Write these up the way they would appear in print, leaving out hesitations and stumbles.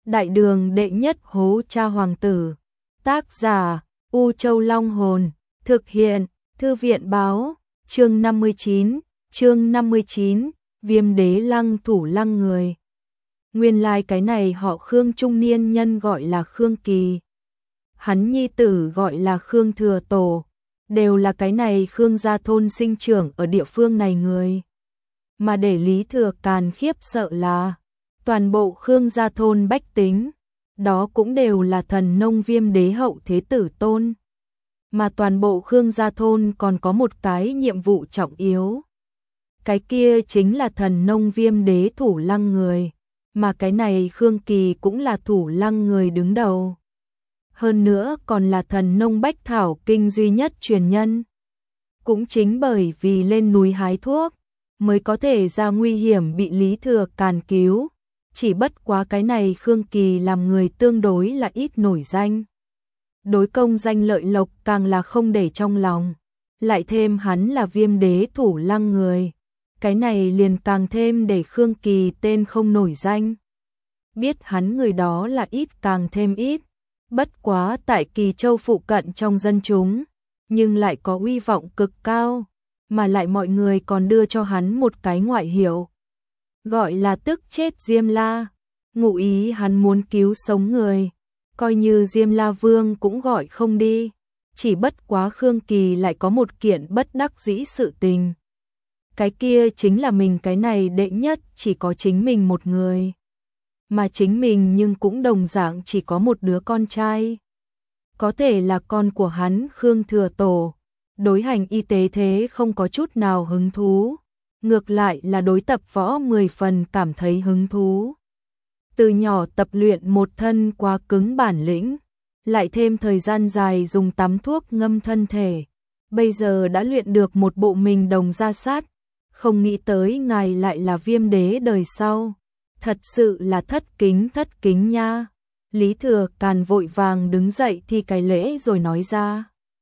Đại đường đệ nhất hố cha hoàng tử. Tác giả U Châu Long Hồn. Thực hiện Thư viện báo. Chương 59, Viêm đế lăng thủ lăng người. Nguyên lai cái này họ Khương trung niên nhân gọi là Khương Kỳ. Hắn nhi tử gọi là Khương Thừa Tổ. Đều là cái này Khương gia thôn sinh trưởng ở địa phương này người. Mà để Lý Thừa Càn khiếp sợ là toàn bộ Khương gia thôn bách tính, đó cũng đều là thần nông Viêm đế hậu thế tử tôn. Mà toàn bộ Khương gia thôn còn có một cái nhiệm vụ trọng yếu. Cái kia chính là thần nông Viêm đế thủ lăng người. Mà cái này Khương Kỳ cũng là thủ lăng người đứng đầu. Hơn nữa còn là thần nông bách thảo kinh duy nhất truyền nhân. Cũng chính bởi vì lên núi hái thuốc, mới có thể ra nguy hiểm bị Lý Thừa Càn cứu. Chỉ bất quá cái này Khương Kỳ làm người tương đối là ít nổi danh. Đối công danh lợi lộc càng là không để trong lòng. Lại thêm hắn là Viêm đế thủ lăng người. Cái này liền càng thêm để Khương Kỳ tên không nổi danh. Biết hắn người đó là ít càng thêm ít. Bất quá tại Kỳ Châu phụ cận trong dân chúng, nhưng lại có uy vọng cực cao, mà lại mọi người còn đưa cho hắn một cái ngoại hiệu. Gọi là tức chết Diêm La, ngụ ý hắn muốn cứu sống người, coi như Diêm La Vương cũng gọi không đi. Chỉ bất quá Khương Kỳ lại có một kiện bất đắc dĩ sự tình. Cái kia chính là mình cái này đệ nhất chỉ có chính mình một người. Mà chính mình nhưng cũng đồng dạng chỉ có một đứa con trai. Có thể là con của hắn Khương Thừa Tổ. Đối hành y tế thế không có chút nào hứng thú. Ngược lại là đối tập võ 10 phần cảm thấy hứng thú. Từ nhỏ tập luyện một thân quá cứng bản lĩnh. Lại thêm thời gian dài dùng tắm thuốc ngâm thân thể. Bây giờ đã luyện được một bộ mình đồng ra sát. Không nghĩ tới ngài lại là Viêm đế đời sau. Thật sự là thất kính nha. Lý Thừa Càn vội vàng đứng dậy thi cái lễ rồi nói ra.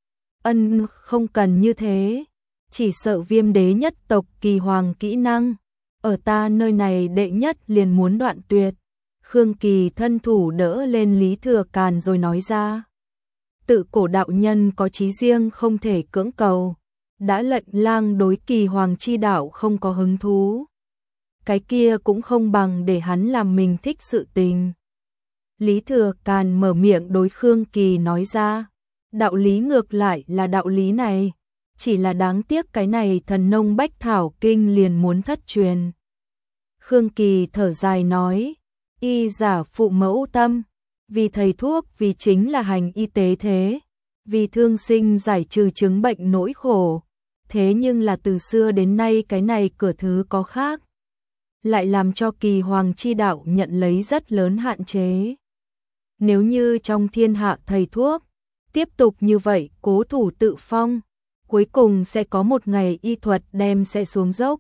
Không cần như thế. Chỉ sợ Viêm đế nhất tộc Kỳ Hoàng kỹ năng. Ở ta nơi này đệ nhất liền muốn đoạn tuyệt. Khương Kỳ thân thủ đỡ lên Lý Thừa Càn rồi nói ra. Tự cổ đạo nhân có chí riêng không thể cưỡng cầu. Đã lệnh lang đối Kỳ Hoàng chi đạo không có hứng thú. Cái kia cũng không bằng để hắn làm mình thích sự tình. Lý Thừa Càn mở miệng đối Khương Kỳ nói ra. Đạo lý ngược lại là đạo lý này. Chỉ là đáng tiếc cái này thần nông bách thảo kinh liền muốn thất truyền. Khương Kỳ thở dài nói. Y giả phụ mẫu tâm. Vì thầy thuốc vì chính là hành y tế thế. Vì thương sinh giải trừ chứng bệnh nỗi khổ. Thế nhưng là từ xưa đến nay cái này cửa thứ có khác. Lại làm cho Kỳ Hoàng chi đạo nhận lấy rất lớn hạn chế. Nếu như trong thiên hạ thầy thuốc, tiếp tục như vậy cố thủ tự phong, cuối cùng sẽ có một ngày y thuật đem sẽ xuống dốc.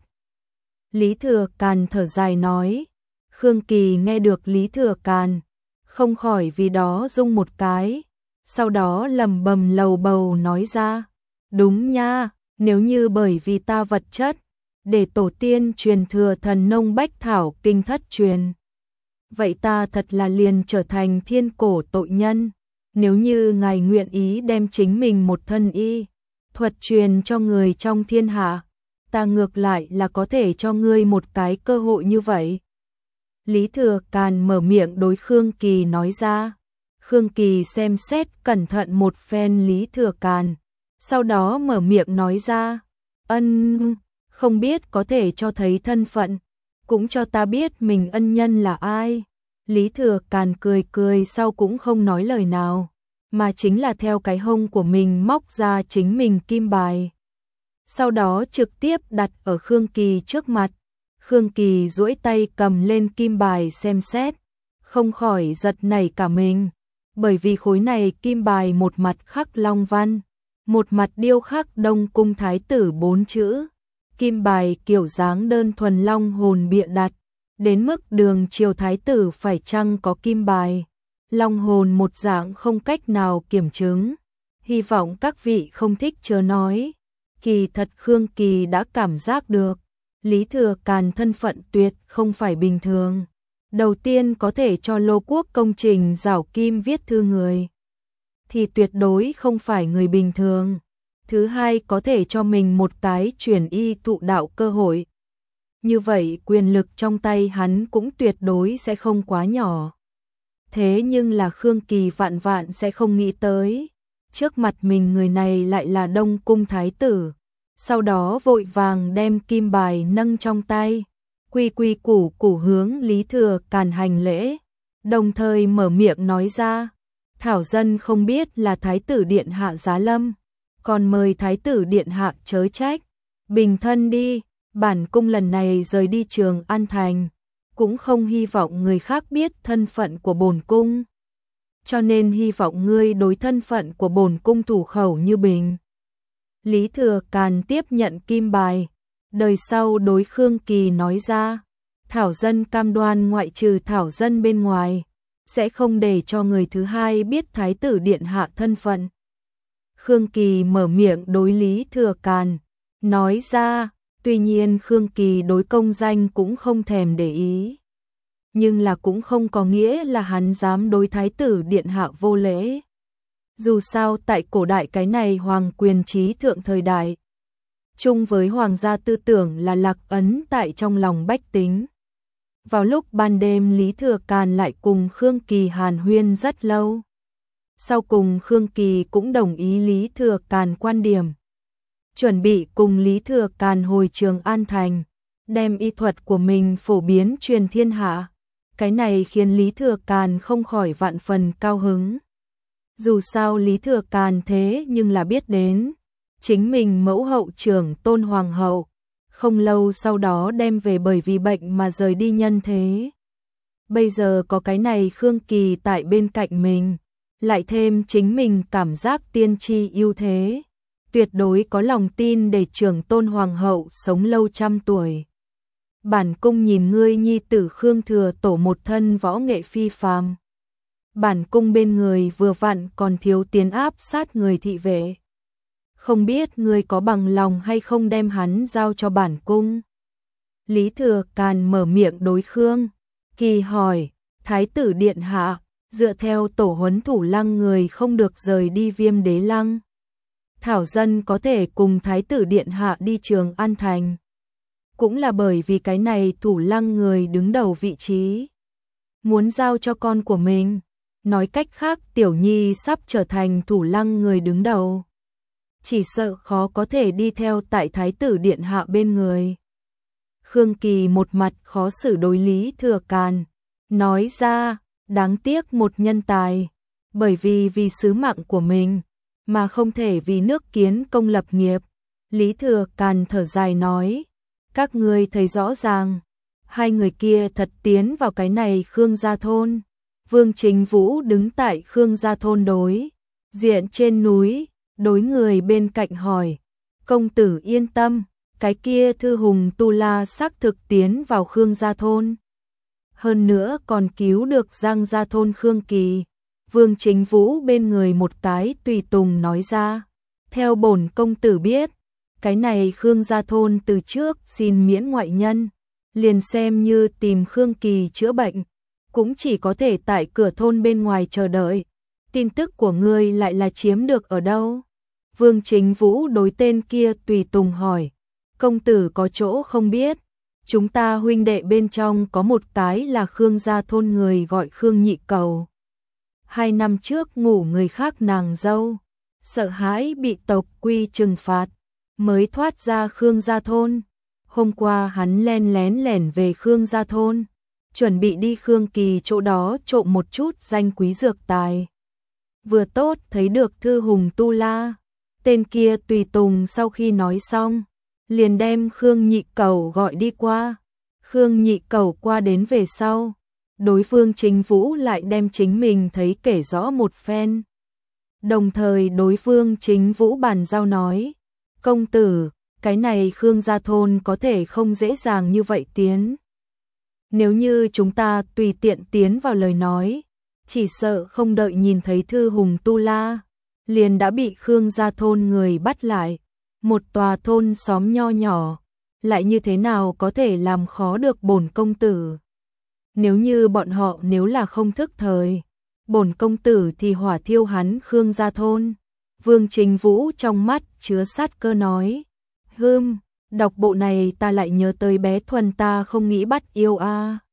Lý Thừa Càn thở dài nói. Khương Kỳ nghe được Lý Thừa Càn, không khỏi vì đó rung một cái, sau đó lầm bầm lầu bầu nói ra. Đúng nha, nếu như bởi vì ta vật chất, để tổ tiên truyền thừa thần nông bách thảo kinh thất truyền. Vậy ta thật là liền trở thành thiên cổ tội nhân. Nếu như ngài nguyện ý đem chính mình một thân y thuật truyền cho người trong thiên hạ, ta ngược lại là có thể cho ngươi một cái cơ hội như vậy. Lý Thừa Càn mở miệng đối Khương Kỳ nói ra. Khương Kỳ xem xét cẩn thận một phen Lý Thừa Càn, sau đó mở miệng nói ra. Không biết có thể cho thấy thân phận, cũng cho ta biết mình ân nhân là ai. Lý Thừa Càn cười sau cũng không nói lời nào, mà chính là theo cái hông của mình móc ra chính mình kim bài. Sau đó trực tiếp đặt ở Khương Kỳ trước mặt. Khương Kỳ duỗi tay cầm lên kim bài xem xét, không khỏi giật nảy cả mình, bởi vì khối này kim bài một mặt khắc long văn, một mặt điêu khắc Đông Cung Thái tử 4 chữ. Kim bài kiểu dáng đơn thuần long hồn bịa đặt, đến mức đường triều thái tử phải chăng có kim bài. Long hồn một dạng không cách nào kiểm chứng. Hy vọng các vị không thích chớ nói. Kỳ thật Khương Kỳ đã cảm giác được. Lý Thừa Càn thân phận tuyệt không phải bình thường. Đầu tiên có thể cho Lô Quốc công trình giảo kim viết thư người, thì tuyệt đối không phải người bình thường. Thứ hai có thể cho mình một cái truyền y thụ đạo cơ hội. Như vậy quyền lực trong tay hắn cũng tuyệt đối sẽ không quá nhỏ. Thế nhưng là Khương Kỳ vạn vạn sẽ không nghĩ tới. Trước mặt mình người này lại là Đông Cung Thái tử. Sau đó vội vàng đem kim bài nâng trong tay. Quy quy củ củ hướng Lý Thừa Càn hành lễ. Đồng thời mở miệng nói ra. Thảo dân không biết là Thái tử Điện Hạ giá lâm. Còn mời Thái tử Điện Hạ chớ trách. Bình thân đi. Bản cung lần này rời đi Trường An Thành, cũng không hy vọng người khác biết thân phận của bổn cung. Cho nên hy vọng ngươi đối thân phận của bổn cung thủ khẩu như bình. Lý Thừa Càn tiếp nhận kim bài, đời sau đối Khương Kỳ nói ra, Thảo dân cam đoan ngoại trừ Thảo dân bên ngoài, sẽ không để cho người thứ hai biết Thái tử Điện Hạ thân phận. Khương Kỳ mở miệng đối Lý Thừa Càn, nói ra. Tuy nhiên Khương Kỳ đối công danh cũng không thèm để ý. Nhưng là cũng không có nghĩa là hắn dám đối Thái tử Điện Hạ vô lễ. Dù sao tại cổ đại cái này hoàng quyền trí thượng thời đại. Chung với hoàng gia tư tưởng là lạc ấn tại trong lòng bách tính. Vào lúc ban đêm Lý Thừa Càn lại cùng Khương Kỳ hàn huyên rất lâu. Sau cùng Khương Kỳ cũng đồng ý Lý Thừa Càn quan điểm. Chuẩn bị cùng Lý Thừa Càn hồi Trường An Thành, đem y thuật của mình phổ biến truyền thiên hạ. Cái này khiến Lý Thừa Càn không khỏi vạn phần cao hứng. Dù sao Lý Thừa Càn thế nhưng là biết đến, chính mình mẫu hậu trưởng Tôn Hoàng hậu, không lâu sau đó đem về bởi vì bệnh mà rời đi nhân thế. Bây giờ có cái này Khương Kỳ tại bên cạnh mình, lại thêm chính mình cảm giác tiên tri ưu thế. Tuyệt đối có lòng tin để trưởng Tôn Hoàng hậu sống lâu trăm tuổi. Bản cung nhìn ngươi nhi tử Khương Thừa Tổ một thân võ nghệ phi phàm. Bản cung bên người vừa vặn còn thiếu tiến áp sát người thị vệ. Không biết ngươi có bằng lòng hay không đem hắn giao cho bản cung. Lý Thừa Càn mở miệng đối Khương Kỳ hỏi, Thái tử Điện Hạ, dựa theo tổ huấn Thủ Lăng người không được rời đi Viêm Đế Lăng. Thảo dân có thể cùng Thái tử Điện Hạ đi Trường An Thành. Cũng là bởi vì cái này Thủ Lăng người đứng đầu vị trí. Muốn giao cho con của mình. Nói cách khác Tiểu Nhi sắp trở thành Thủ Lăng người đứng đầu. Chỉ sợ khó có thể đi theo tại Thái tử Điện Hạ bên người. Khương Kỳ một mặt khó xử đối Lý Thừa Càn. Nói ra, đáng tiếc một nhân tài. Bởi vì sứ mạng của mình. Mà không thể vì nước kiến công lập nghiệp. Lý Thừa Càn thở dài nói, các ngươi thấy rõ ràng, hai người kia thật tiến vào cái này Khương gia thôn. Vương Chính Vũ đứng tại Khương gia thôn đối diện trên núi, đối người bên cạnh hỏi, công tử yên tâm, cái kia Thư Hùng Tu La xác thực tiến vào Khương gia thôn. Hơn nữa còn cứu được Giang gia thôn Khương Kỳ. Vương Chính Vũ bên người một cái tùy tùng nói ra, theo bổn công tử biết, cái này Khương gia thôn từ trước xin miễn ngoại nhân, liền xem như tìm Khương Kỳ chữa bệnh, cũng chỉ có thể tại cửa thôn bên ngoài chờ đợi. Tin tức của ngươi lại là chiếm được ở đâu? Vương Chính Vũ đối tên kia tùy tùng hỏi, công tử có chỗ không biết, chúng ta huynh đệ bên trong có một cái là Khương gia thôn người gọi Khương Nhị Cầu. 2 năm trước ngủ người khác nàng dâu, sợ hãi bị tộc quy trừng phạt, mới thoát ra Khương gia thôn. Hôm qua hắn len lén về Khương gia thôn, chuẩn bị đi Khương Kỳ chỗ đó trộm một chút danh quý dược tài. Vừa tốt thấy được Thư Hùng Tu La, tên kia tùy tùng sau khi nói xong, liền đem Khương Nhị Cầu gọi đi qua. Khương Nhị Cầu qua đến về sau, đối phương Chính Vũ lại đem chính mình thấy kể rõ một phen. Đồng thời đối phương Chính Vũ bàn giao nói, công tử, cái này Khương gia thôn có thể không dễ dàng như vậy tiến. Nếu như chúng ta tùy tiện tiến vào lời nói, chỉ sợ không đợi nhìn thấy Thư Hùng Tu La, liền đã bị Khương gia thôn người bắt lại. Một tòa thôn xóm nho nhỏ, lại như thế nào có thể làm khó được bổn công tử. Nếu như bọn họ nếu là không thức thời, bổn công tử thì hỏa thiêu hắn Khương gia thôn. Vương Trình Vũ trong mắt chứa sát cơ nói. Đọc bộ này ta lại nhớ tới bé Thuần ta không nghĩ bắt yêu a.